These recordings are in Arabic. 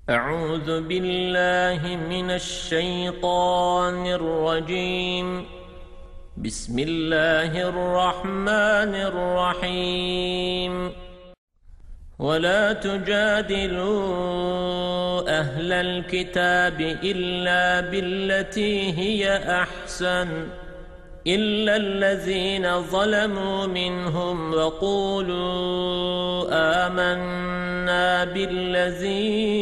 أعوذ بالله من الشيطان الرجيم. بسم الله الرحمن الرحيم. ولا تجادلوا أهل الكتاب إلا بالتي هي أحسن إلا الذين ظلموا منهم وقولوا آمنا بالذي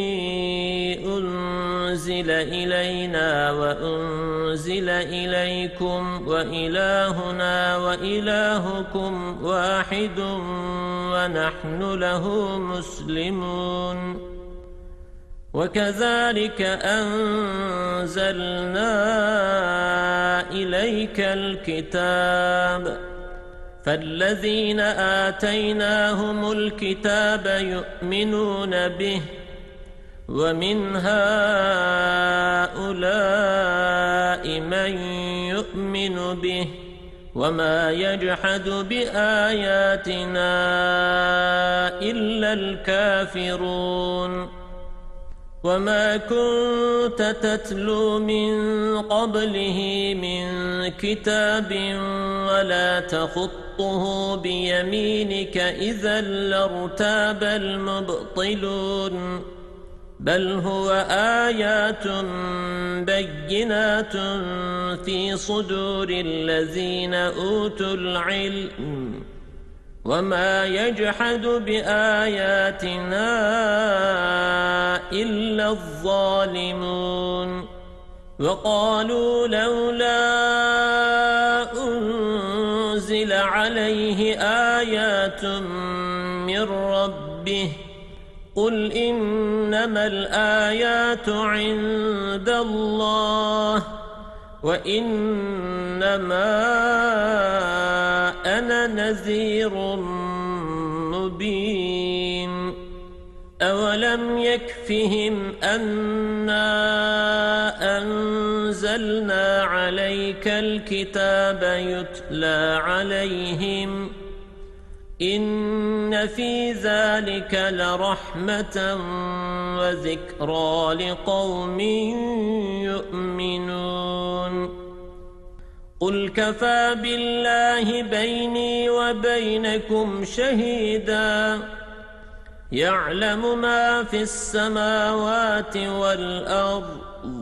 أنزل إلينا وأنزل إليكم وإلهنا وإلهكم واحد ونحن له مسلمون. وكذلك أنزلنا إليك الكتاب فالذين آتيناهم الكتاب يؤمنون به ومن هؤلاء من يؤمن به وما يجحد بآياتنا إلا الكافرون. وما كنت تتلو من قبله من كتاب ولا تخطه بيمينك إذا لارتاب المبطلون. بل هو آيات بينات في صدور الذين أوتوا العلم وما يجحد بآياتنا إلا الظالمون. وقالوا لولا أنزل عليه آيات من ربه قل إنما الآيات عند الله وإنما أنا نذير مبين. أولم يكفهم أنا أنزلنا عليك الكتاب يتلى عليهم إن في ذلك لرحمة وذكرى لقوم يؤمنون. قل كفى بالله بيني وبينكم شهيدا يعلم ما في السماوات والأرض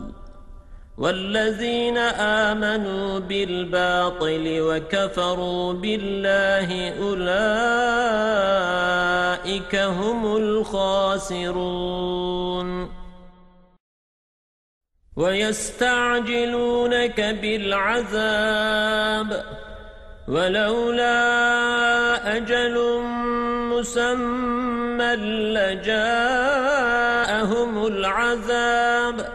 والذين آمنوا بالباطل وكفروا بالله أولئك هم الخاسرون. ويستعجلونك بالعذاب ولولا أجل مسمى لجاءهم العذاب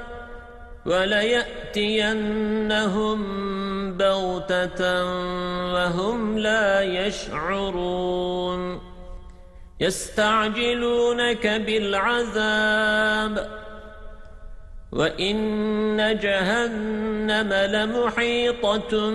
وليأتينهم بغتة وهم لا يشعرون. يستعجلونك بالعذاب وإن جهنم لمحيطة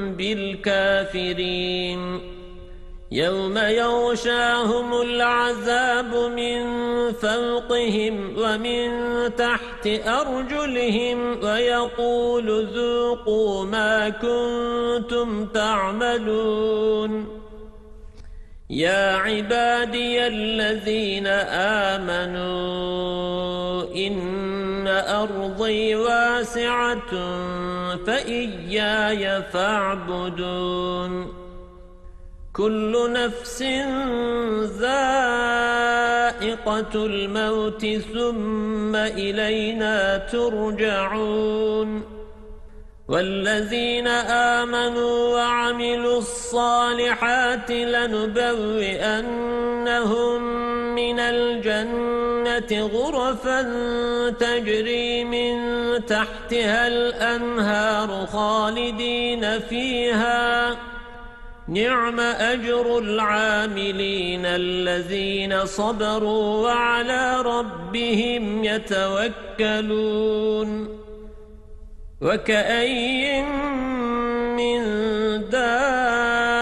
بالكافرين. يوم يغشاهم العذاب من فوقهم ومن تحت أرجلهم ويقول ذوقوا ما كنتم تعملون. يا عبادي الذين آمنوا إن أرضي واسعة فإياي فاعبدون. كل نفس ذائقة الموت ثم إلينا ترجعون. والذين آمنوا وعملوا الصالحات لنبوئنهم من الجنة غرفا تجري من تحتها الأنهار خالدين فيها نعم أجر العاملين الذين صبروا وعلى ربهم يتوكلون. وكأي من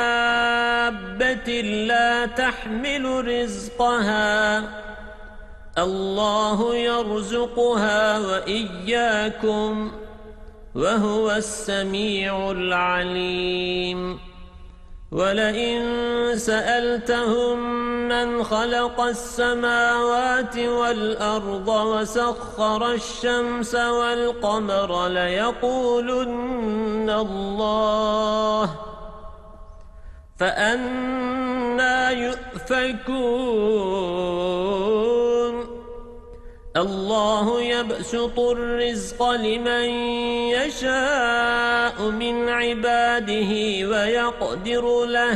دابة لا تحمل رزقها الله يرزقها وإياكم وهو السميع العليم ولئن سألتهم من خلق السماوات والأرض وسخر الشمس والقمر ليقولن الله فأنى يؤفكون الله يبسط الرزق لمن يشاء من عباده ويقدر له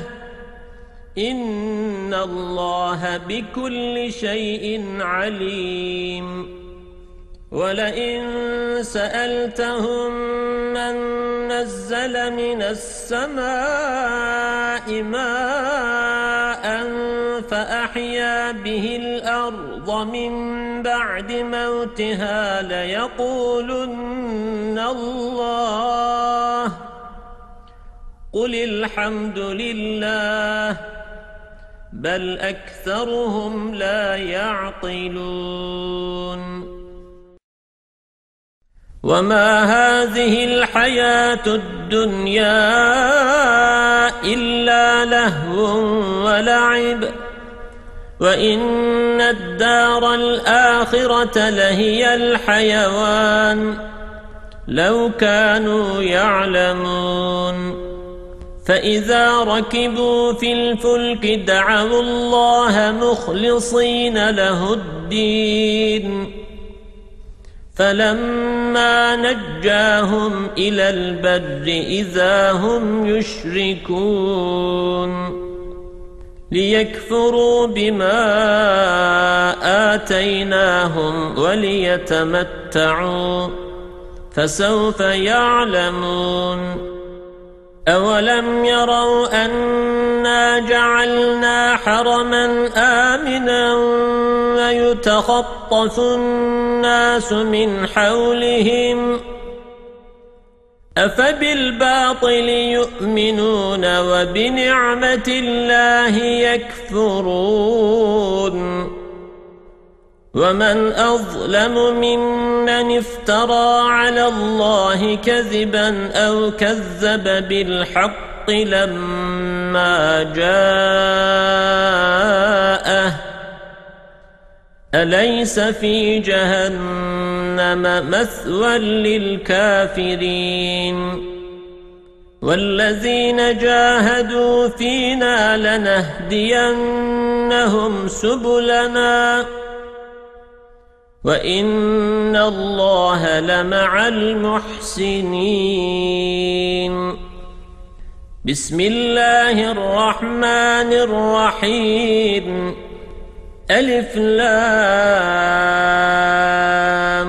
إن الله بكل شيء عليم ولئن سألتهم من نزل من السماء ماء فأحيا به الأرض من بعد موتها ليقولن الله قل الحمد لله بل أكثرهم لا يعقلون وما هذه الحياة الدنيا إلا لهو ولعب وإن الدار الآخرة لهي الحيوان لو كانوا يعلمون فإذا ركبوا في الفلك دعوا الله مخلصين له الدين فلما نجاهم إلى البر إذا هم يشركون ليكفروا بما آتيناهم وليتمتعوا فسوف يعلمون أولم يروا أنا جعلنا حرما آمنا ويتخطف الناس من حولهم أفبالباطل يؤمنون وبنعمة الله يكفرون ومن أظلم ممن افترى على الله كذبا أو كذب بالحق لما جاءه أليس في جهنم مثوى للكافرين والذين جاهدوا فينا لنهدينهم سبلنا وإن الله لمع المحسنين بسم الله الرحمن الرحيم ألف لام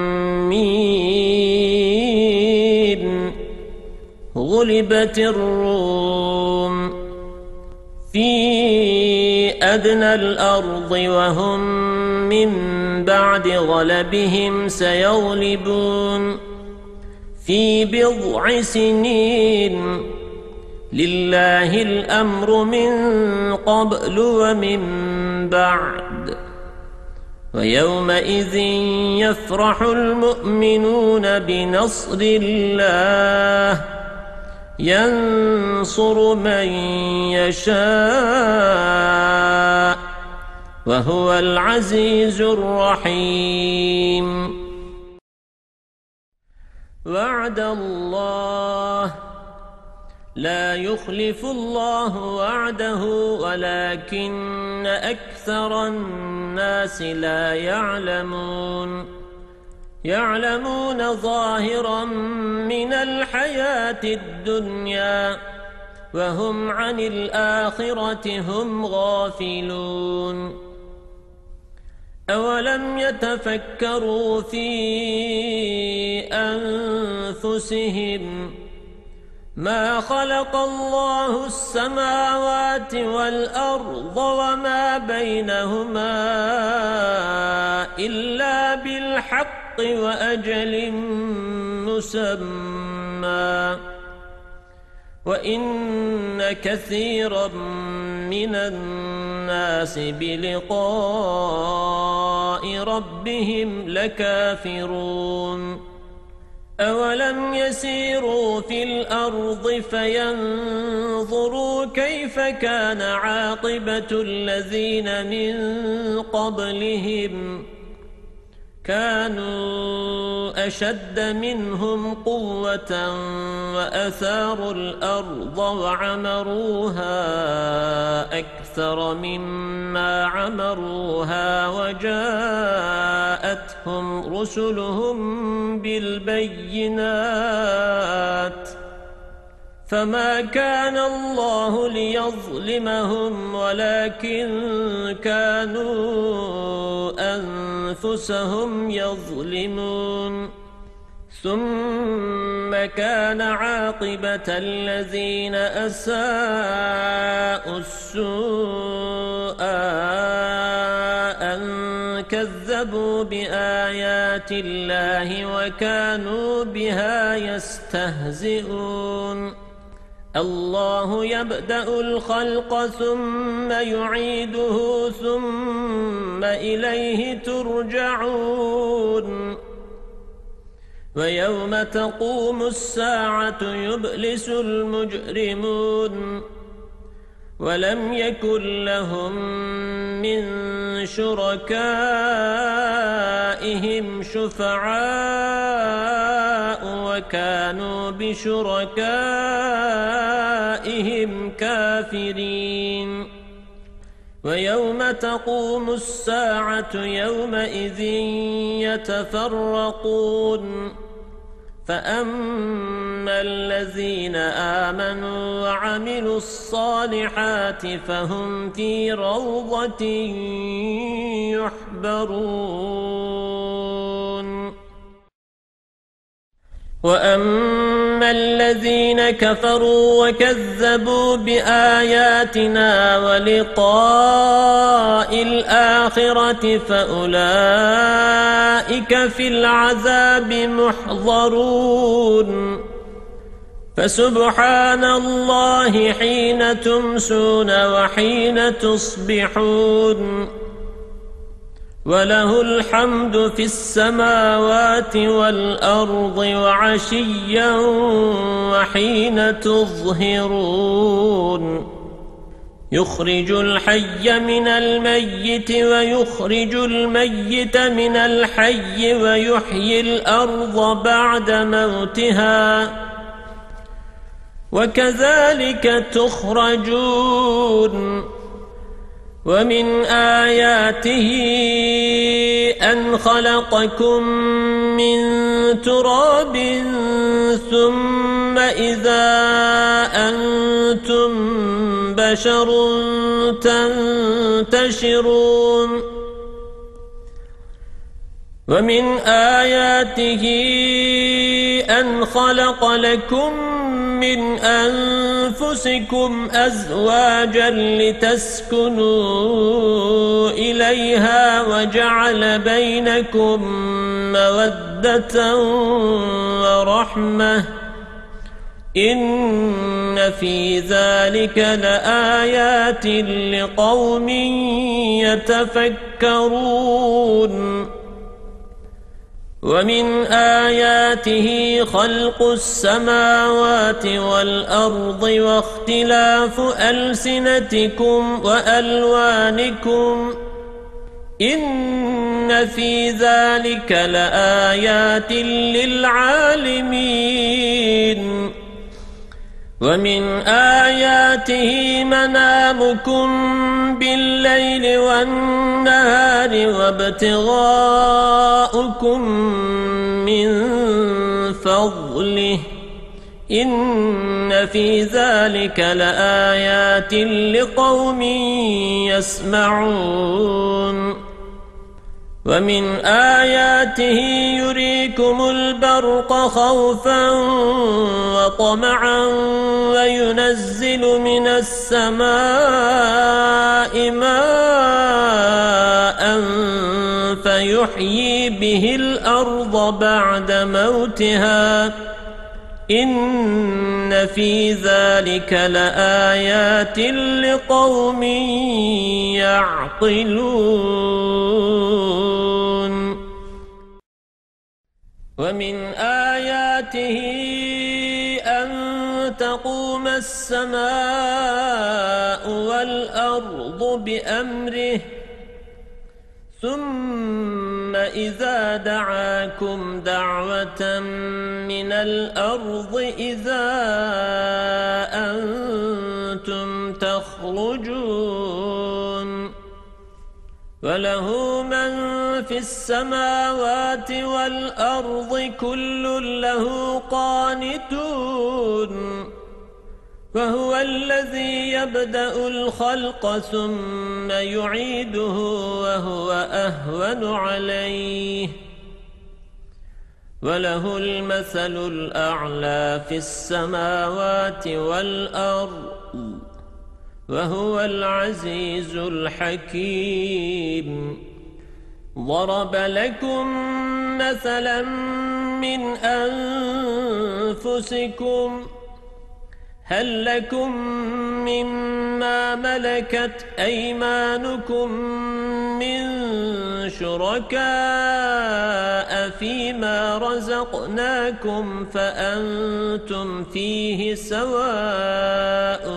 ميم غلبت الروم في أدنى الأرض وهم من بعد غلبهم سيغلبون في بضع سنين لله الأمر من قبل ومن بعد ويومئذ يفرح المؤمنون بنصر الله ينصر من يشاء وهو العزيز الرحيم وعد الله لا يخلف الله وعده ولكن أكثر الناس لا يعلمون ظاهرا من الحياة الدنيا وهم عن الآخرة هم غافلون أولم يتفكروا في أنفسهم ما خلق الله السماوات والأرض وما بينهما إلا بالحق وأجل مسمى وَإِنَّ كَثِيرًا مِنَ النَّاسِ بِلِقَاءِ رَبِّهِمْ لَكَافِرُونَ أَوَلَمْ يَسِيرُوا فِي الْأَرْضِ فَيَنْظُرُوا كَيْفَ كَانَ عَاقِبَةُ الَّذِينَ مِنْ قَبْلِهِمْ كانوا أشد منهم قوة وأثاروا الأرض وعمروها أكثر مما عمروها وجاءتهم رسلهم بالبينات فما كان الله ليظلمهم ولكن كانوا أنفسهم يظلمون ثم كان عاقبة الذين أساءوا السوء أن كذبوا بآيات الله وكانوا بها يستهزئون الله يبدأ الخلق ثم يعيده ثم إليه ترجعون ويوم تقوم الساعة يبلس المجرمون ولم يكن لهم من شركائهم شفعاء وكانوا بشركائهم كافرين ويوم تقوم الساعة يومئذ يتفرقون فأما الذين آمنوا وعملوا الصالحات فهم في روضة يحبرون وأما الذين كفروا وكذبوا بآياتنا ولقاء الآخرة فأولئك في العذاب محضرون فسبحان الله حين تمسون وحين تصبحون وله الحمد في السماوات والأرض وعشيا وحين تظهرون يخرج الحي من الميت ويخرج الميت من الحي ويحيي الأرض بعد موتها وكذلك تخرجون ومن آياته أن خلقكم من تراب ثم إذا أنتم بشر تنتشرون ومن آياته أن خلق لكم من أنفسكم أزواجا لتسكنوا إليها وجعل بينكم مودة ورحمة إن في ذلك لآيات لقوم يتفكرون ومن آياته خلق السماوات والأرض واختلاف ألسنتكم وألوانكم إن في ذلك لآيات للعالمين ومن آياته منامكم بالليل والنهار وابتغاؤكم من فضله إن في ذلك لآيات لقوم يسمعون ومن آياته يريكم البرق خوفا وطمعا وينزل من السماء ماء فيحيي به الأرض بعد موتها إن في ذلك لآيات لقوم يعقلون ومن آياته أن تقوم السماء والأرض بأمره ثم إذا دعاكم دعوة من الأرض إذا أنتم تخرجون وله من في السماوات والأرض كل له قانتون وهو الذي يبدأ الخلق ثم يعيده وهو أهون عليه وله المثل الأعلى في السماوات والأرض وهو العزيز الحكيم ضرب لكم مثلا من أنفسكم هل لكم مما ملكت أيمانكم من شركاء فيما رزقناكم فأنتم فيه سواء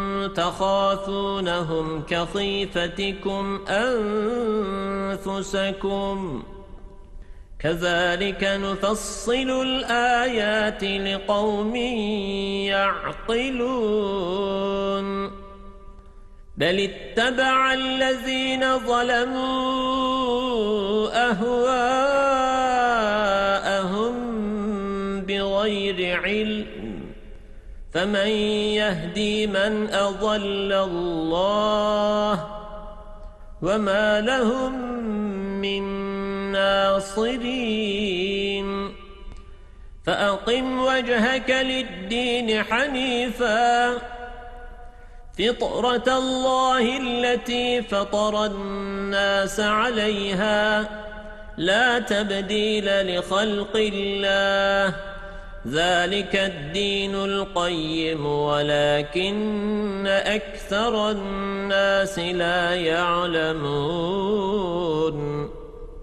تخافونهم كخيفتكم أنفسكم كذلك نفصل الآيات لقوم يعقلون بل اتبع الذين ظلموا أهواءهم بغير علم فمن يهدي من أضل الله وما لهم من ناصرين فأقم وجهك للدين حنيفا فطرة الله التي فطر الناس عليها لا تبديل لخلق الله ذلك الدين القيم ولكن أكثر الناس لا يعلمون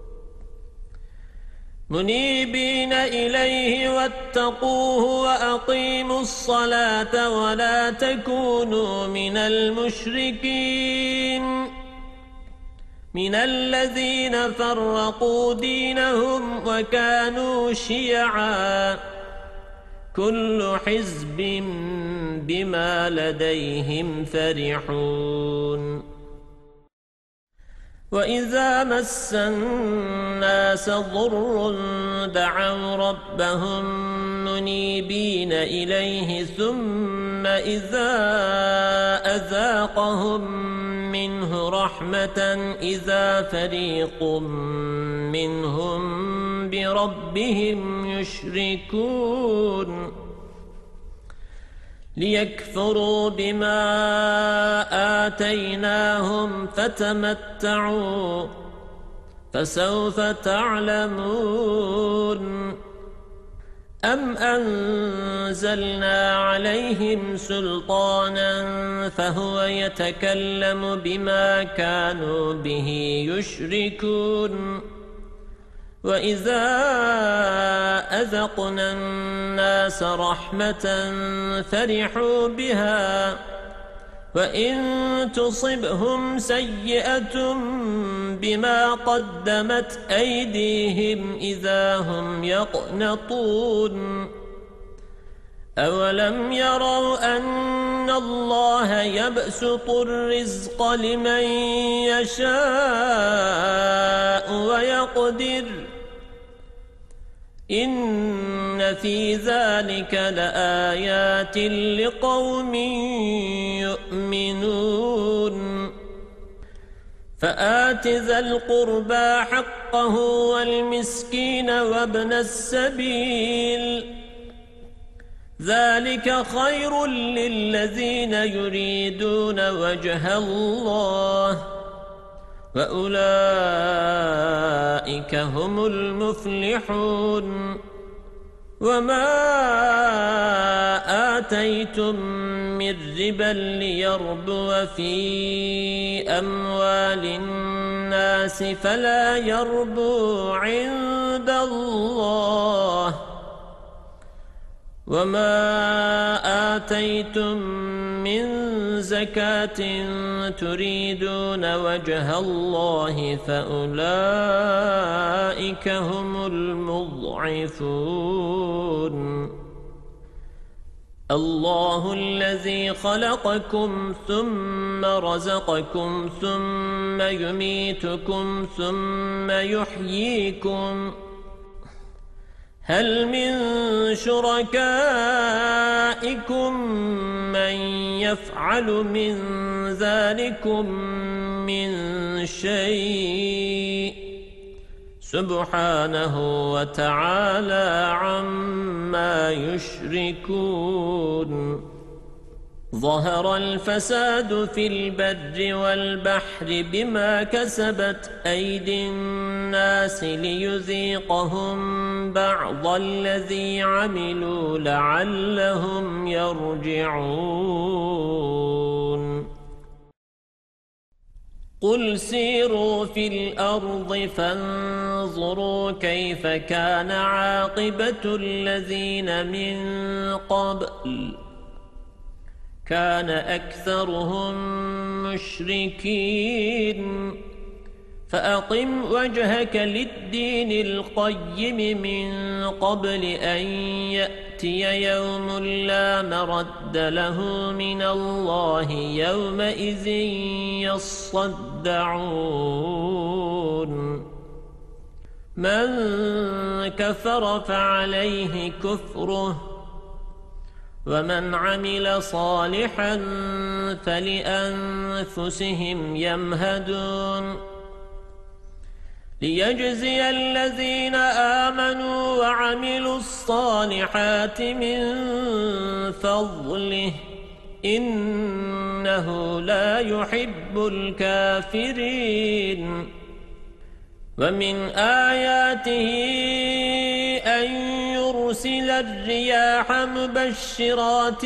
منيبين إليه واتقوه وأقيموا الصلاة ولا تكونوا من المشركين من الذين فرقوا دينهم وكانوا شيعا كل حزب بما لديهم فرحون وإذا مس الناس ضر دعوا ربهم منيبين إليه ثم إذا أذاقهم منه رحمة إذا فريق منهم بربهم يشركون ليكفروا بما آتيناهم فتمتعوا فسوف تعلمون أم أنزلنا عليهم سلطانا فهو يتكلم بما كانوا به يشركون وإذا أذقنا الناس رحمة فرحوا بها وإن تصبهم سيئة بما قدمت أيديهم إذا هم يقنطون أولم يروا أن الله يبسط الرزق لمن يشاء ويقدر إن في ذلك لآيات لقوم يؤمنون فآت ذا القربى حقه والمسكين وابن السبيل ذلك خير للذين يريدون وجه الله وأولئك هم المفلحون وما آتيتم من ربا ليربو في أموال الناس فلا يربو عند الله، وما آتيتم من زكاة تريدون وجه الله فأولئك هم المضعفون. الله الذي خلقكم ثم رزقكم ثم يميتكم ثم يحييكم، هل من شركائكم من يفعل من ذلكم من شيء؟ سبحانه وتعالى عما يشركون. ظهر الفساد في البر والبحر بما كسبت أيدي الناس ليذيقهم بعض الذي عملوا لعلهم يرجعون. قل سيروا في الأرض فانظروا كيف كان عاقبة الذين من قبل، كان أكثرهم مشركين. فأقم وجهك للدين القيم من قبل أن يأتي يوم لا مرد له من الله يومئذ يصدعون. من كفر فعليه كفره، ومن عمل صالحا فلأنفسهم يمهدون. ليجزي الذين آمنوا وعملوا الصالحات من فضله، إنه لا يحب الكافرين. ومن آياته أن يرسل الرياح مبشرات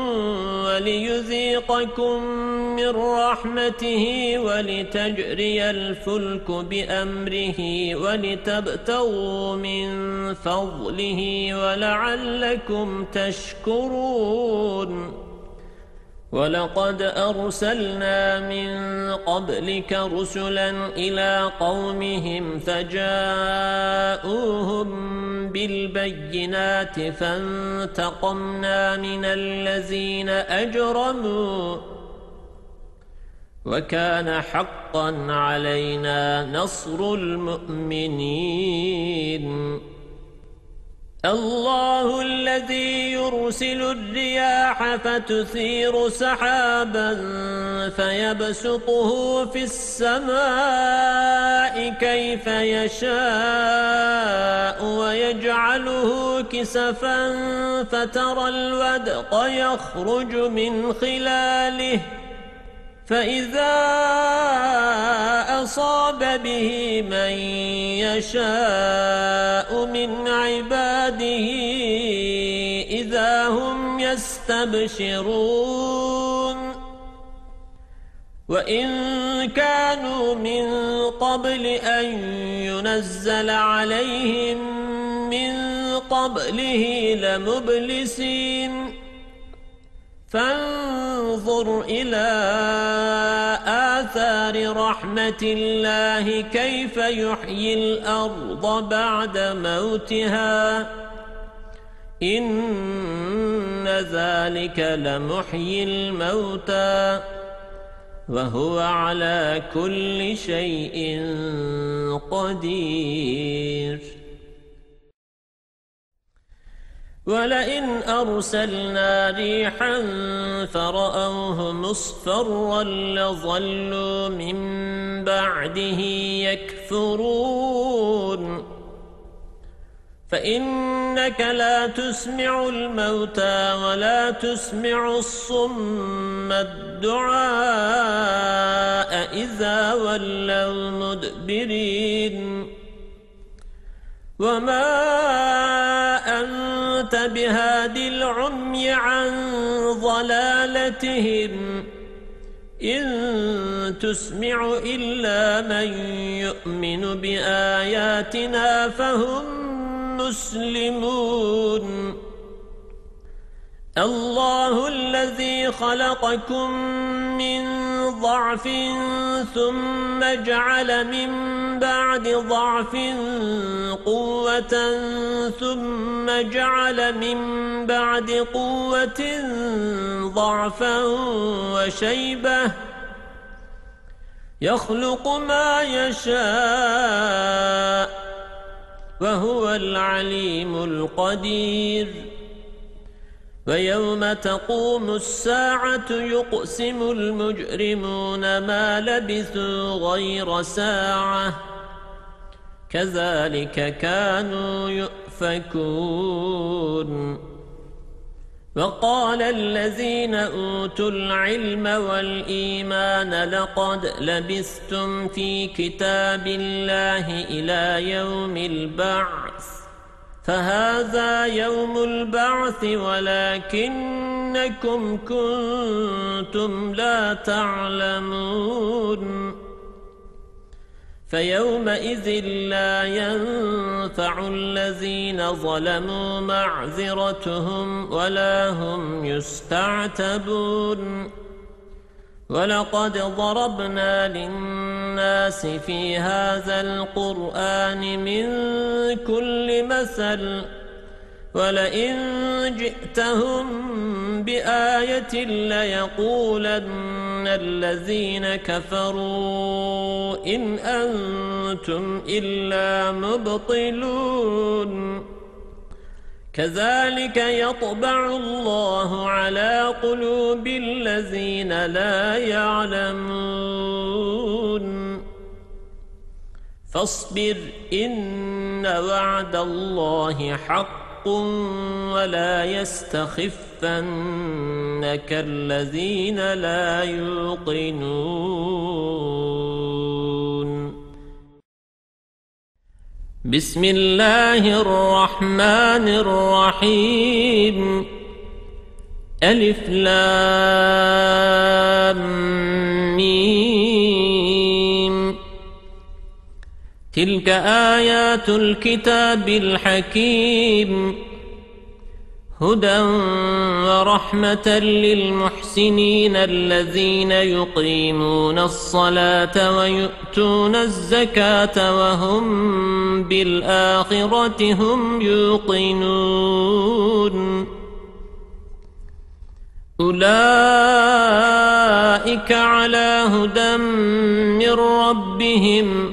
وليذيقكم من رحمته ولتجري الفلك بأمره ولتبتغوا من فضله ولعلكم تشكرون. ولقد أرسلنا من قبلك رسلا إلى قومهم فجاءوهم بالبينات فانتقمنا من الذين أجرموا، وكان حقا علينا نصر المؤمنين. الله الذي يرسل الرياح فتثير سحابا فيبسطه في السماء كيف يشاء ويجعله كسفا فترى الودق يخرج من خلاله، فإذا أصاب به من يشاء من عباده إذا هم يستبشرون. وإن كانوا من قبل أن ينزل عليهم من قبله لمبلسين. فانظر إلى آثار رحمة الله كيف يحيي الأرض بعد موتها، إن ذلك لمحيي الموتى وهو على كل شيء قدير. ولئن أرسلنا ريحا فرأوه مصفرا لظلوا من بعده يكفرون. فإنك لا تسمع الموتى ولا تسمع الصم الدعاء إذا ولوا مدبرين. وما أنت بهاد العمي عن ضلالتهم إن تسمع إلا من يؤمن بآياتنا فهم مسلمون الله الذي خلقكم من ضعف ثم جعل من بعد ضعف قوة ثم جعل من بعد قوة ضعفا وشيبة يخلق ما يشاء وهو العليم القدير ويوم تقوم الساعة يقسم المجرمون ما لبثوا غير ساعة كذلك كانوا يؤفكون وقال الذين أوتوا العلم والإيمان لقد لبثتم في كتاب الله إلى يوم البعث فهذا يوم البعث ولكنكم كنتم لا تعلمون فيومئذ لا ينفع الذين ظلموا معذرتهم ولا هم يستعتبون ولقد ضربنا للناس في هذا القرآن من كل مثل ولئن جئتهم بآية ليقولن الذين كفروا إن أنتم إلا مبطلون كذلك يطبع الله على قلوب الذين لا يعلمون فاصبر إن وعد الله حق ولا يستخفنك الذين لا يوقنون بسم الله الرحمن الرحيم ألف لام ميم تلك آيات الكتاب الحكيم هدى ورحمة للمحسنين الذين يقيمون الصلاة ويؤتون الزكاة وهم بالآخرة هم يوقنون أولئك على هدى من ربهم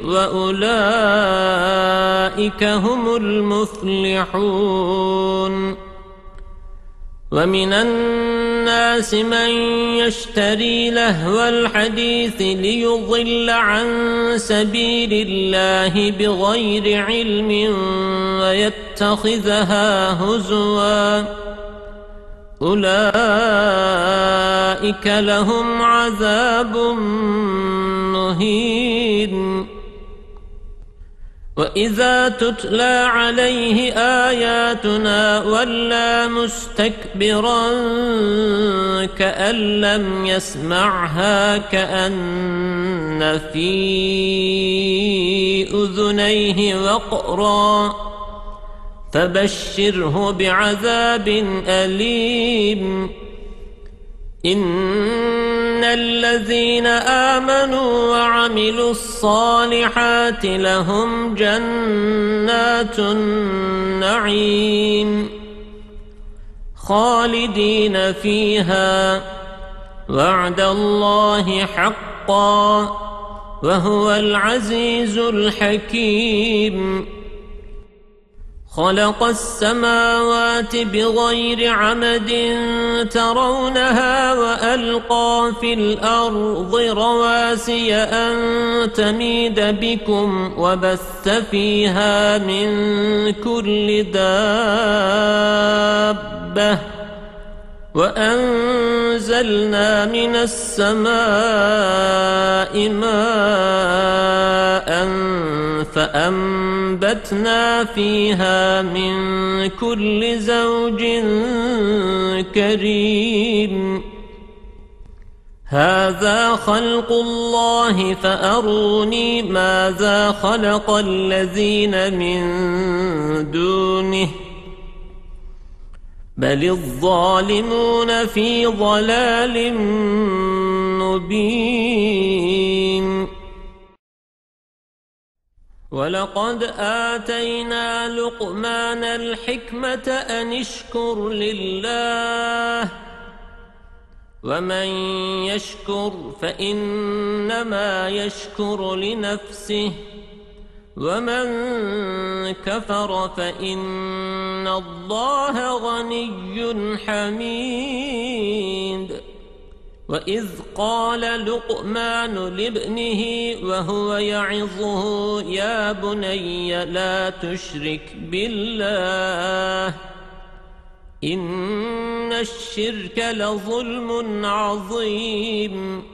وأولئك هم المفلحون ومن الناس من يشتري لهو الحديث ليضل عن سبيل الله بغير علم ويتخذها هزوا أولئك لهم عذاب مهين وإذا تتلى عليه آياتنا ولى مستكبرا كأن لم يسمعها كأن في أذنيه وقرا فبشره بعذاب أليم إن الذين آمنوا وعملوا الصالحات لهم جنات النعيم خالدين فيها وعد الله حقا وهو العزيز الحكيم خلق السماوات بغير عمد ترونها وألقى في الأرض رواسي أن تميد بكم وبث فيها من كل دابة وأنزلنا من السماء ماء فأنبتنا فيها من كل زوج كريم هذا خلق الله فأروني ماذا خلق الذين من دونه بل الظالمون في ضلال مبين ولقد آتينا لقمان الحكمة أن اشكر لله ومن يشكر فإنما يشكر لنفسه ومن كفر فإن الله غني حميد وإذ قال لقمان لابنه وهو يعظه يا بني لا تشرك بالله إن الشرك لظلم عظيم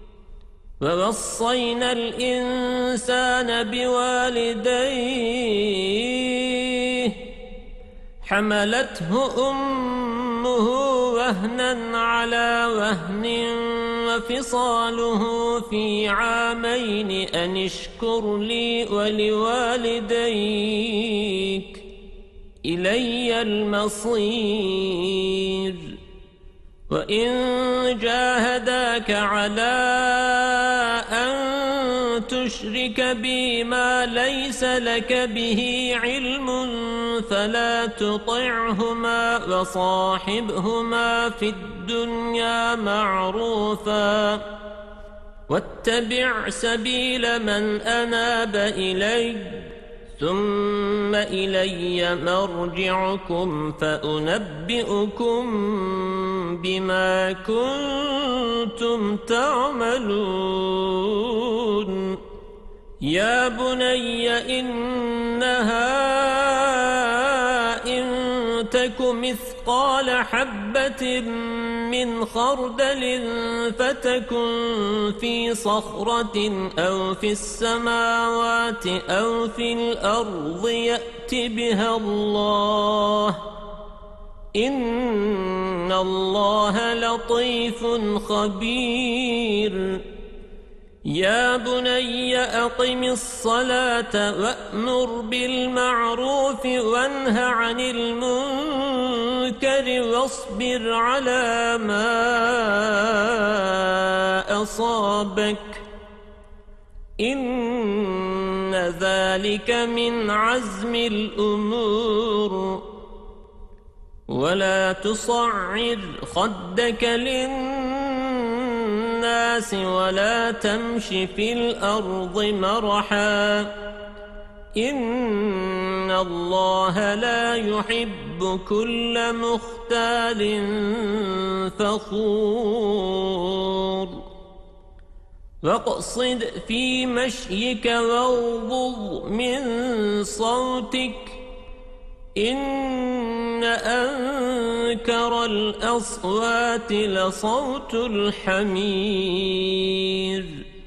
ووصينا الإنسان بوالديه حملته أمه وهنا على وهن وفصاله في عامين أن اشكر لي ولوالديك إلي المصير وإن جاهداك على أن تشرك بي ما ليس لك به علم فلا تطعهما وصاحبهما في الدنيا معروفا واتبع سبيل من أناب إلي ثم إلي مرجعكم فأنبئكم بما كنتم تعملون يا بني إنها إن تك مثقال حبة من خردل فتكن في صخرة أو في السماوات أو في الأرض يأت بها الله إن الله لطيف خبير يا بني أقم الصلاة وأمر بالمعروف وانه عن المنكر واصبر على ما أصابك إن ذلك من عزم الأمور ولا تصعر خدك للناس ولا تمش في الأرض مرحا إن الله لا يحب كل مختال فخور واقصد في مشيك واغضض من صوتك إن أنكر الأصوات لصوت الحمير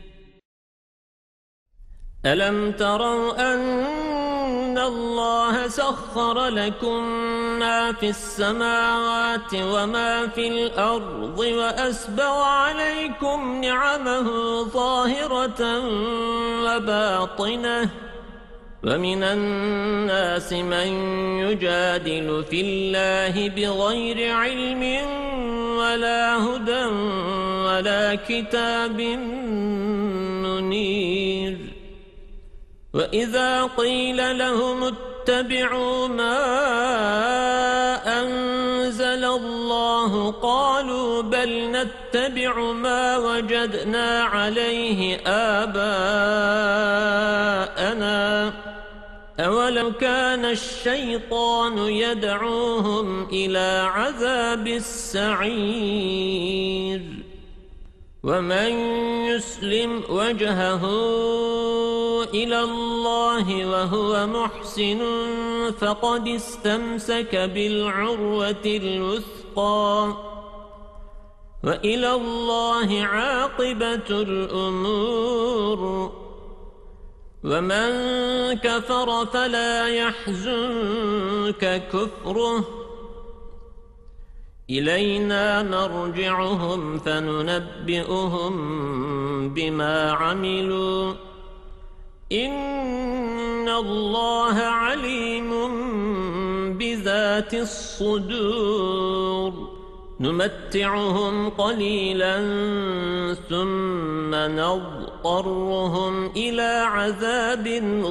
ألم تروا أن الله سخر لكم ما في السماوات وما في الأرض وأسبغ عليكم نعمه ظاهرة وباطنة ومن الناس من يجادل في الله بغير علم ولا هدى ولا كتاب منير وإذا قيل لهم اتبعوا ما أنزل الله قالوا بل نتبع ما وجدنا عليه آباءنا أولو كان الشيطان يدعوهم إلى عذاب السعير ومن يسلم وجهه إلى الله وهو محسن فقد استمسك بالعروة الوثقى وإلى الله عاقبة الأمور ومن كفر فلا يحزنك كفره إلينا مرجعهم فننبئهم بما عملوا إن الله عليم بذات الصدور نمتعهم قليلا ثم نضطرهم إلى عذاب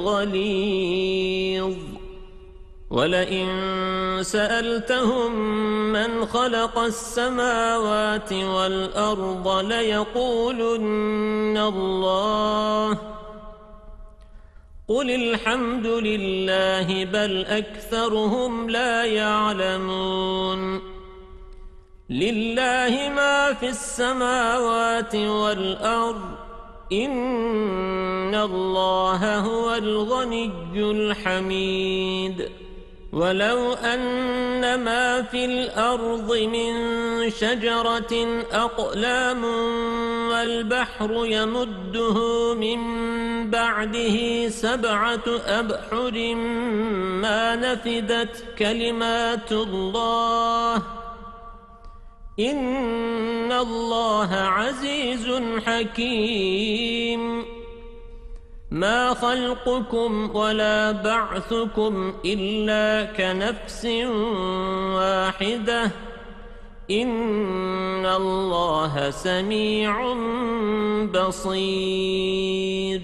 غليظ ولئن سألتهم من خلق السماوات والأرض ليقولن الله قل الحمد لله بل أكثرهم لا يعلمون لله ما في السماوات والأرض إن الله هو الغني الحميد ولو أن ما في الأرض من شجرة أقلام والبحر يمده من بعده 7 أبحر ما نفدت كلمات الله إن الله عزيز حكيم ما خلقكم ولا بعثكم إلا كنفس واحدة إن الله سميع بصير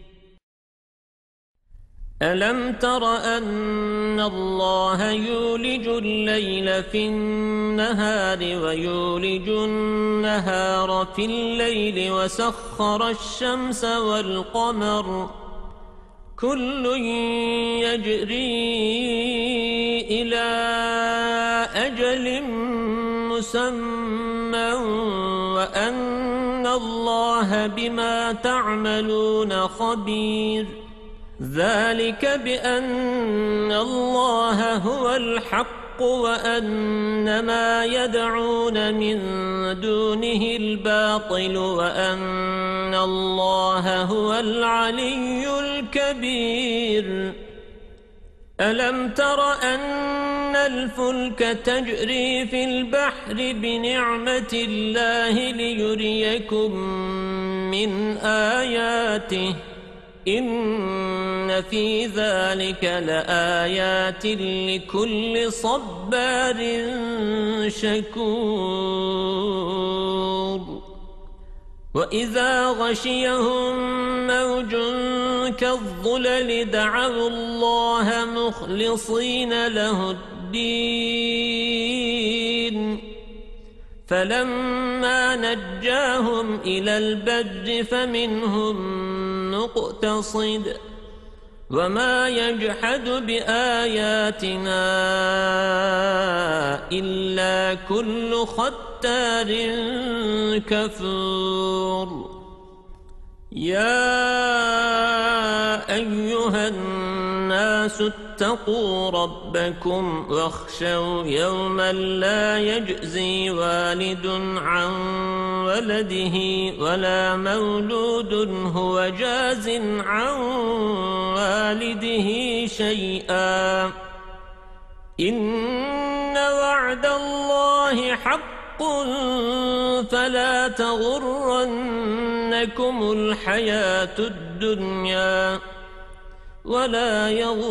ألم تر أن الله يولج الليل في النهار ويولج النهار في الليل وسخر الشمس والقمر كل يجري إلى أجل مسمى وأن الله بما تعملون خبير ذلك بأن الله هو الحق وأن ما يدعون من دونه الباطل وأن الله هو العلي الكبير ألم تر أن الفلك تجري في البحر بنعمة الله ليريكم من آياته إن في ذلك لآيات لكل صبار شكور وإذا غشيهم موج كالظلل دعوا الله مخلصين له الدين فلما نجاهم إلى البر فمنهم مقتصد وما يجحد بآياتنا إلا كل ختار كفور يا أيها الناس اتقوا ربكم واخشوا يوما لا يجزي والد عن ولده ولا مولود هو جاز عن والده شيئا إن وعد الله حق فلا تغرنكم الحياة الدنيا ولا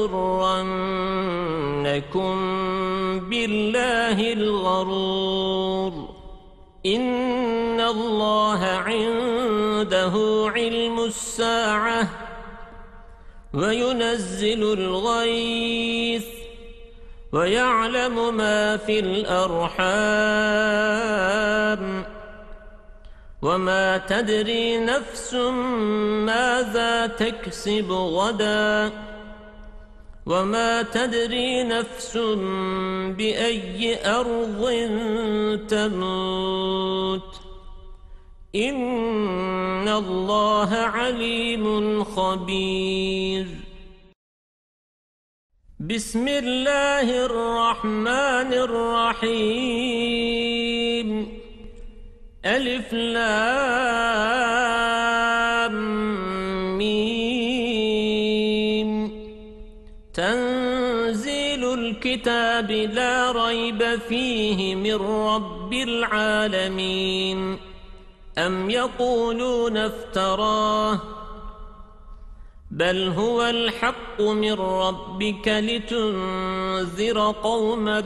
يغرنكم بالله الغرور إن الله عنده علم الساعة وينزل الغيث ويعلم ما في الأرحام وما تدري نفس ماذا تكسب غدا وما تدري نفس بأي أرض تموت إن الله عليم خبير بسم الله الرحمن الرحيم ألف لام ميم تنزيل الكتاب لا ريب فيه من رب العالمين أم يقولون افتراه بل هو الحق من ربك لتنذر قوما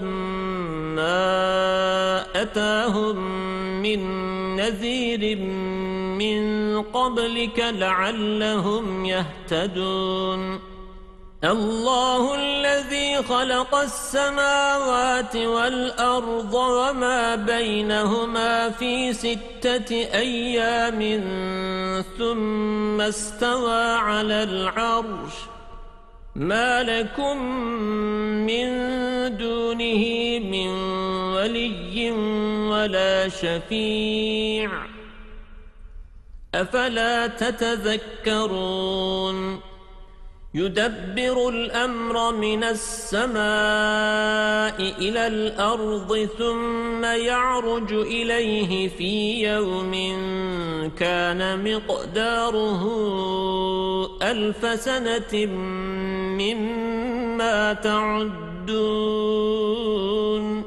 ما أتاهم من نذير من قبلك لعلهم يهتدون الله الذي خلق السماوات والأرض وما بينهما في 6 أيام ثم استوى على العرش ما لكم من دونه من ولي ولا شفيع أفلا تتذكرون يدبر الأمر من السماء إلى الأرض ثم يعرج إليه في يوم كان مقداره 1000 سنة مما تعدون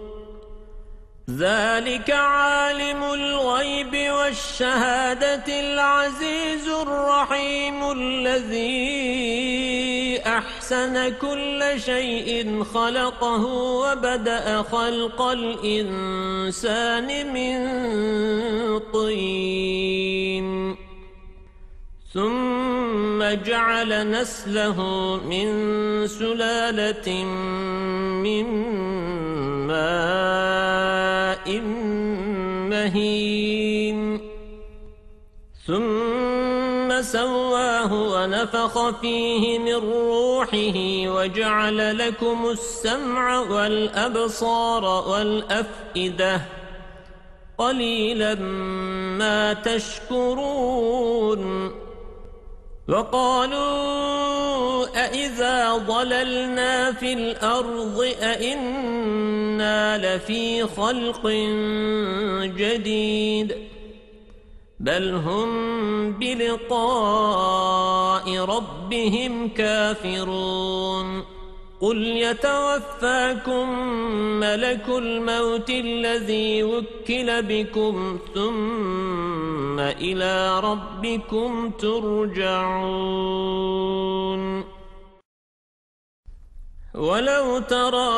ذلك عالم الغيب والشهادة العزيز الرحيم الذي أحسن كل شيء خلقه وبدأ خلق الإنسان من طين ثم جعل نسله من سلالة من ماء مهين ثم سواه ونفخ فيه من روحه وجعل لكم السمع والأبصار والأفئدة قليلا ما تشكرون وقالوا أإذا ضللنا في الأرض أإنا لفي خلق جديد بل هم بلقاء ربهم كافرون قل يتوفاكم ملك الموت الذي وكل بكم ثم إلى ربكم ترجعون ولو ترى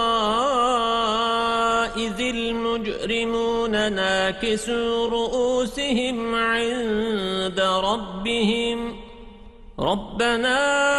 إذ المجرمون ناكسوا رؤوسهم عند ربهم ربنا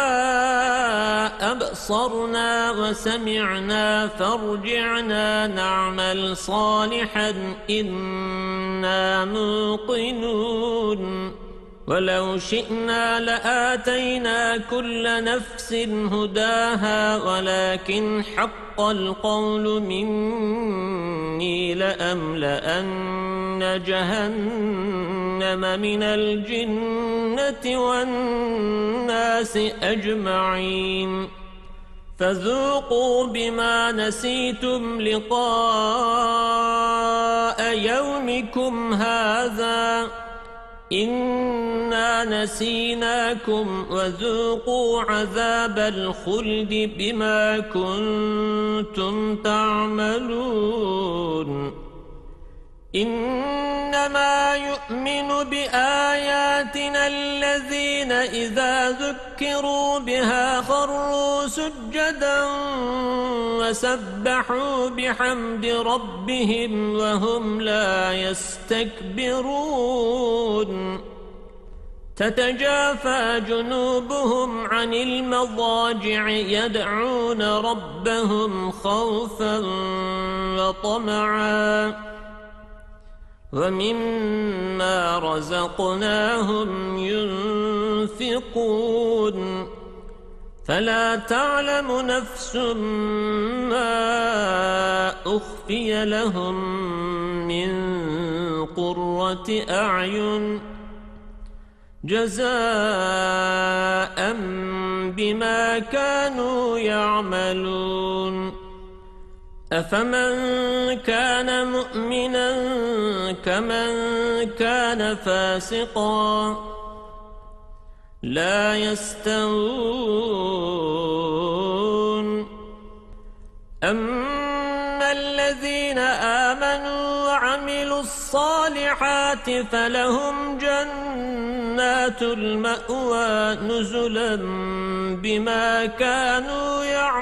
أبصرنا وسمعنا فارجعنا نعمل صالحا إنا موقنون ولو شئنا لآتينا كل نفس هداها ولكن حق القول مني لأملأن جهنم من الجنة والناس أجمعين فذوقوا بما نسيتم لقاء يومكم هذا إنا نسيناكم وذوقوا عذاب الخلد بما كنتم تعملون إنما يؤمن بآياتنا الذين إذا ذكروا بها خروا سجدا وسبحوا بحمد ربهم وهم لا يستكبرون تتجافى جنوبهم عن المضاجع يدعون ربهم خوفا وطمعا ومما رزقناهم ينفقون فلا تعلم نفس ما أخفي لهم من قرة أعين جزاء بما كانوا يعملون أفمن كان مؤمنا كمن كان فاسقا لا يستوون أما الذين آمنوا وعملوا الصالحات فلهم جنات المأوى نزلا بما كانوا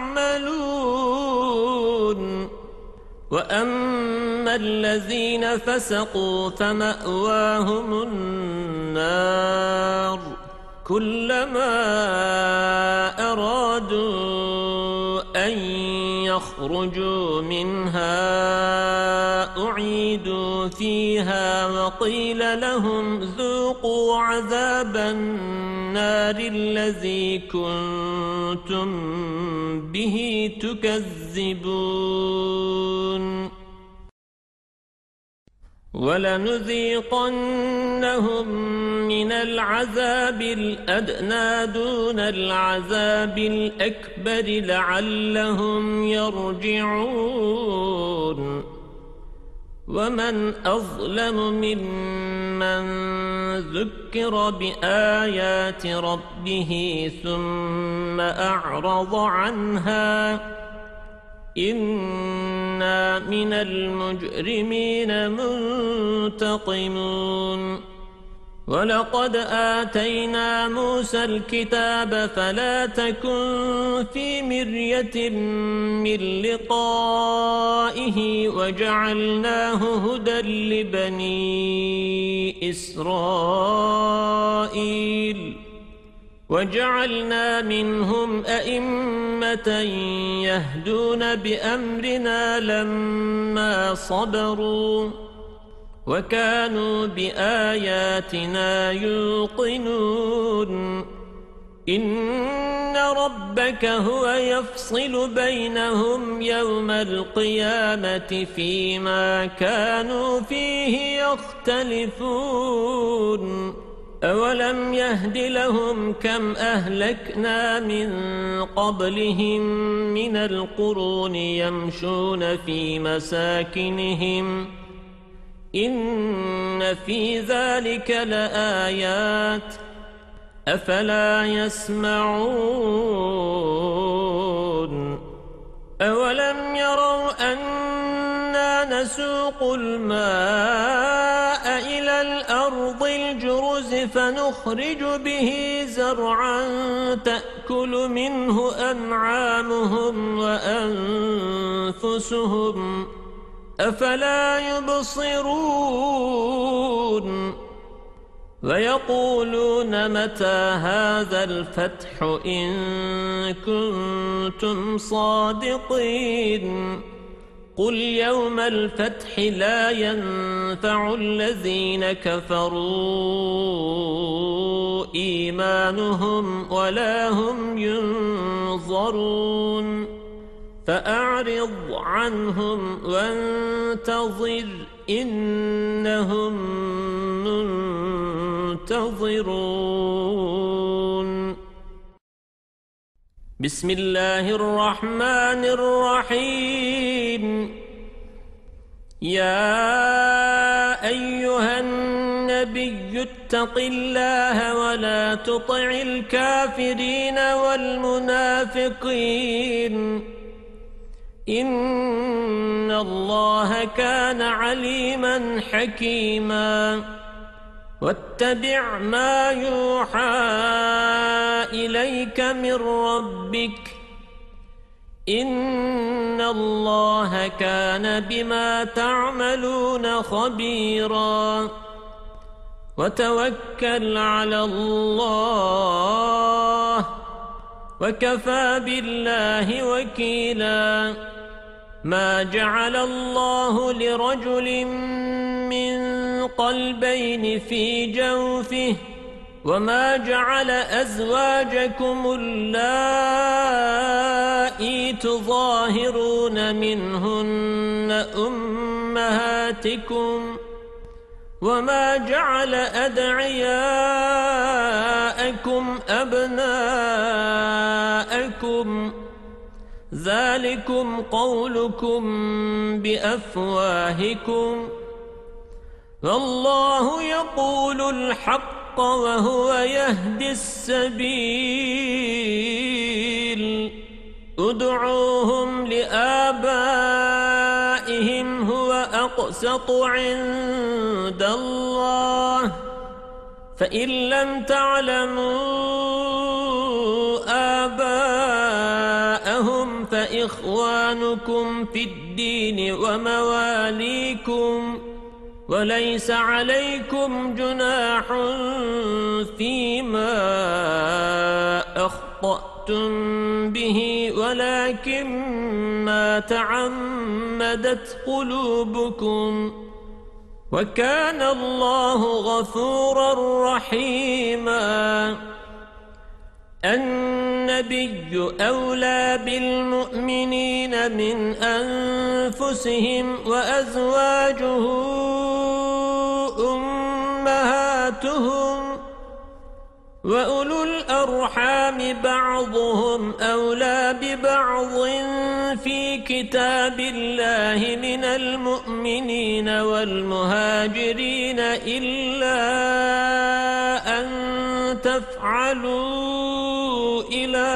يعملون وأما الذين فسقوا فمأواهم النار كلما أرادوا أن يخرجوا منها أعيدوا فيها وقيل لهم ذوقوا عذاب النار الذي كنتم به تكذبون ولنذيقنهم من العذاب الأدنى دون العذاب الأكبر لعلهم يرجعون ومن أظلم ممن ذكر بآيات ربه ثم أعرض عنها إنا من المجرمين منتقمون ولقد آتينا موسى الكتاب فلا تكن في مرية من لقائه وجعلناه هدى لبني إسرائيل وجعلنا منهم أئمة يهدون بأمرنا لما صبروا وكانوا بآياتنا يوقنون إن ربك هو يفصل بينهم يوم القيامة فيما كانوا فيه يختلفون أولم يهد لهم كم أهلكنا من قبلهم من القرون يمشون في مساكنهم إن في ذلك لآيات أفلا يسمعون أولم يروا أنا نسوق الماء إلى الأرض الجرز فنخرج به زرعا تأكل منه أنعامهم وأنفسهم أفلا يبصرون ويقولون متى هذا الفتح إن كنتم صادقين قل يوم الفتح لا ينفع الذين كفروا إيمانهم ولا هم ينظرون فأعرض عنهم وانتظر إنهم منتظرون بسم الله الرحمن الرحيم يا أيها النبي اتق الله ولا تطع الكافرين والمنافقين إن الله كان عليما حكيما واتبع ما يوحى إليك من ربك إن الله كان بما تعملون خبيرا وتوكل على الله وكفى بالله وكيلا ما جعل الله لرجل من قلبين في جوفه وما جعل أزواجكم اللائي تظاهرون منهن أمهاتكم وما جعل أدعياءكم أبناءكم ذلكم قولكم بأفواهكم والله يقول الحق وهو يهدي السبيل ادعوهم لآبائهم هو أقسط عند الله فإن لم تعلموا آباءهم فإخوانكم في الدين ومواليكم وليس عليكم جناح فيما أخطأتم به ولكن ما تعمدت قلوبكم وكان الله غفورا رحيما النبي أولى بالمؤمنين من أنفسهم وأزواجه أمهاتهم وأولو الأرحام بعضهم أولى ببعض في كتاب الله من المؤمنين والمهاجرين إلا أن تفعلوا إلى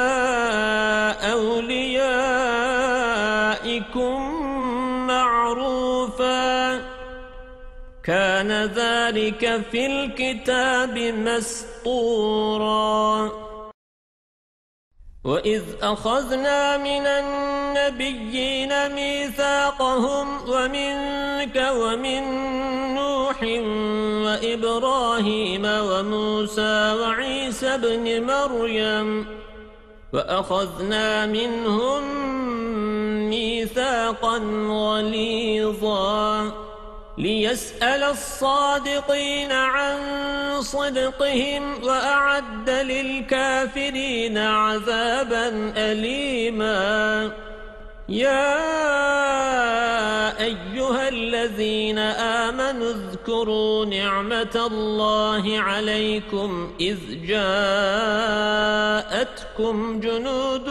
أوليائكم معروفا كان ذلك في الكتاب مسطورا وإذ أخذنا من النبيين ميثاقهم ومنك ومن نوح وإبراهيم وموسى وعيسى ابن مريم وأخذنا منهم ميثاقا غليظا ليسأل الصادقين عن صدقهم وأعد للكافرين عذابا أليما يا أيها الذين آمنوا اذكروا نعمة الله عليكم إذ جاءتكم جنود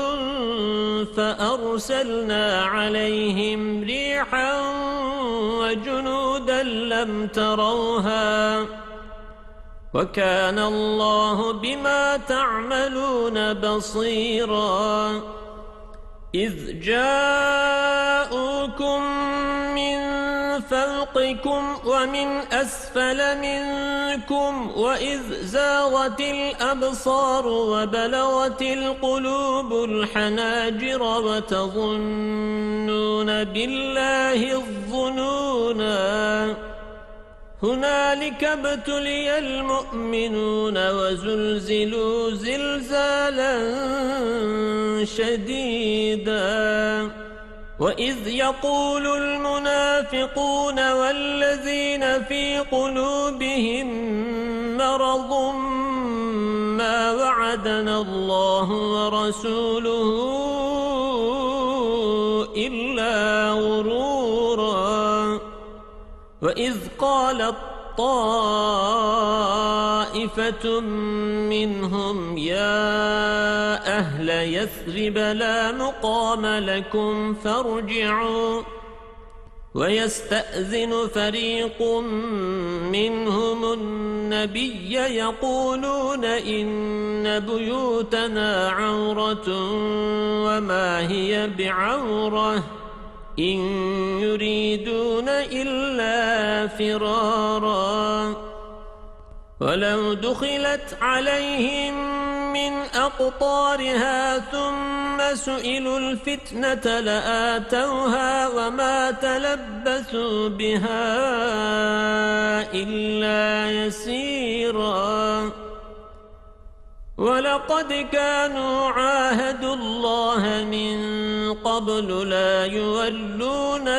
فأرسلنا عليهم ريحا وجنودا لم تروها وكان الله بما تعملون بصيرا إذ جاءوكم من فوقكم ومن أسفل منكم وإذ زاغت الأبصار وبلغت القلوب الحناجر وتظنون بالله الظنونا هنالك ابتلي المؤمنون وزلزلوا زلزالا شديدا وإذ يقول المنافقون والذين في قلوبهم مرض ما وعدنا الله ورسوله إلا غرورا وإذ قالت طائفة منهم يا أهل يثرب لا مقام لكم فارجعوا ويستأذن فريق منهم النبي يقولون إن بيوتنا عورة وما هي بعورة إن يريدون إلا فرارا ولو دخلت عليهم من أقطارها ثم سئلوا الفتنة لآتوها وما تلبثوا بها إلا يسيرا ولقد كانوا عاهدوا الله من قبل لا يولون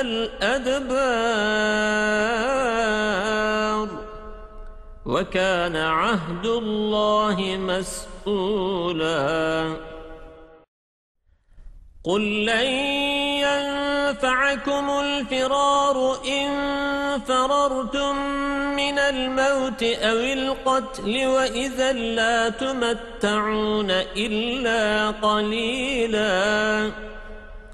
الأدبار وكان عهد الله مسؤولا قل لن ينفعكم الفرار إن فررتم من الموت أو القتل وإذا لا تمتعون إلا قليلا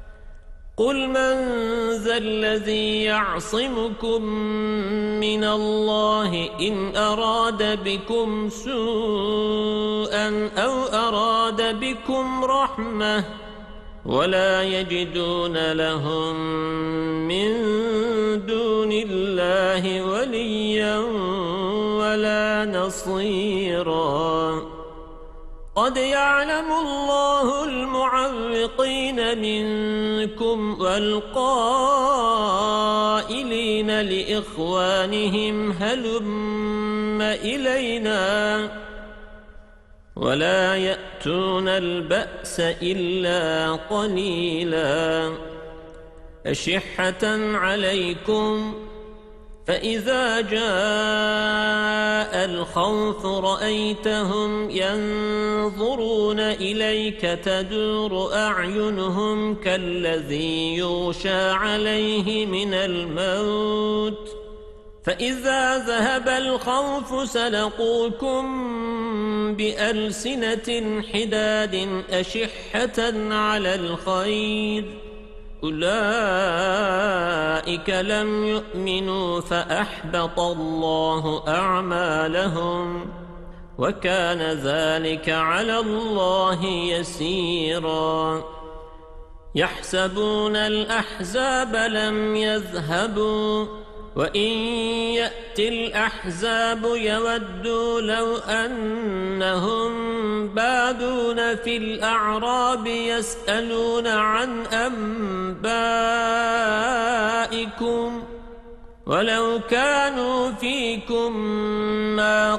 قل من ذا الذي يعصمكم من الله إن أراد بكم سوءا أو أراد بكم رحمة ولا يجدون لهم من دون الله وليا ولا نصيرا قد يعلم الله المعوقين منكم والقائلين لإخوانهم هلم إلينا ولا يأتون البأس إلا قليلا أشحة عليكم فإذا جاء الخوف رأيتهم ينظرون إليك تدور أعينهم كالذي يغشى عليه من الموت فإذا ذهب الخوف سلقوكم بألسنة حداد أشحة على الخير أولئك لم يؤمنوا فأحبط الله أعمالهم وكان ذلك على الله يسيرا يحسبون الأحزاب لم يذهبوا وإن يأتي الأحزاب يودوا لو أنهم بادون في الأعراب يسألون عن أنبائكم ولو كانوا فيكم ما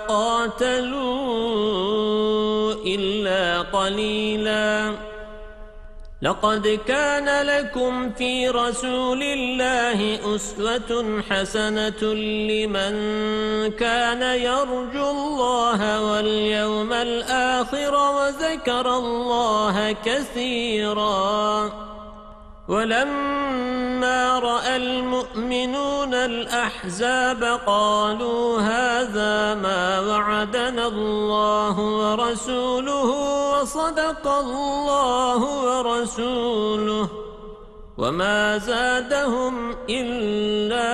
قاتلوا إلا قليلا لقد كان لكم في رسول الله أسوة حسنة لمن كان يرجو الله واليوم الآخر وذكر الله كثيرا ولما رأى المؤمنون الأحزاب قالوا هذا ما وعدنا الله ورسوله وصدق الله ورسوله وما زادهم إلا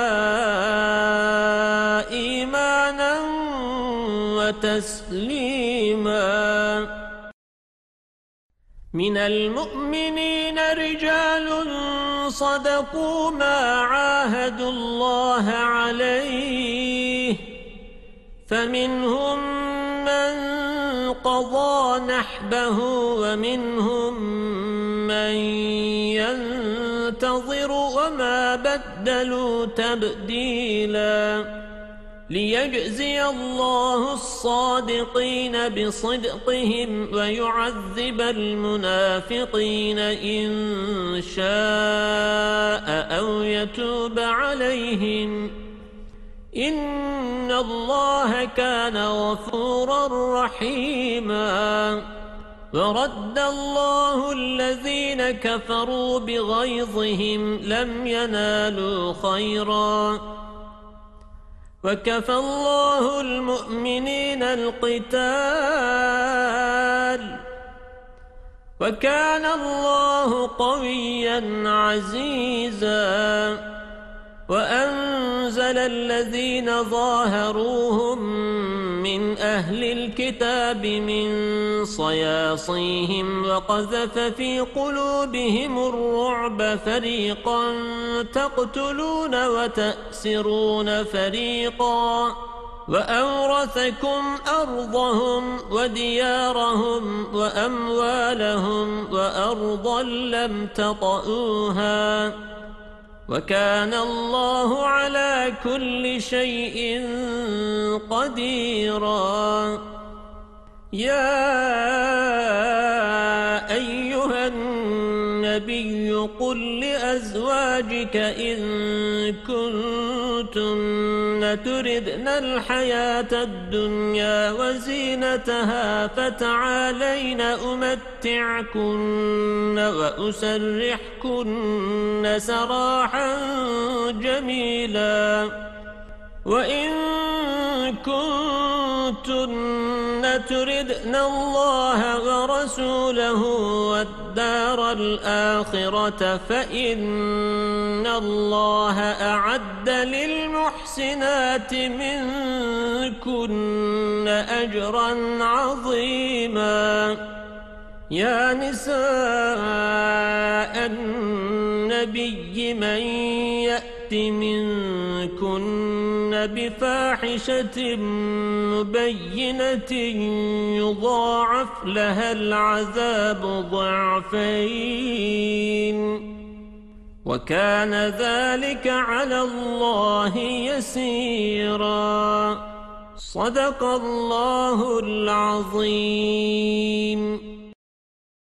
إيمانا وتسليما من المؤمنين رجال صدقوا ما عاهدوا الله عليه فمنهم من قضى نحبه ومنهم من ينتظر وما بدلوا تبديلا ليجزي الله الصادقين بصدقهم ويعذب المنافقين إن شاء أو يتوب عليهم إن الله كان غفورا رحيما ورد الله الذين كفروا بغيظهم لم ينالوا خيرا وكفى الله المؤمنين القتال وكان الله قويا عزيزا وأنزل الذين ظاهروهم من أهل الكتاب من صياصيهم وقذف في قلوبهم الرعب فريقا تقتلون وتأسرون فريقا وأورثكم أرضهم وديارهم وأموالهم وأرضا لم تطئوها وكان الله على كل شيء قديرا يا أيها النبي قل لأزواجك إن كنتن تردن الحياة الدنيا وزينتها فتعالين أمتعكن وأسرحكن سراحا جميلا وإن كنتن تردن الله ورسوله والدار الآخرة فإن الله أعد للمحسنات منكن أجرا عظيما. يا نساء النبي من يأت منكن بفاحشة مبينة يضاعف لها العذاب ضعفين وكان ذلك على الله يسيرا. صدق الله العظيم.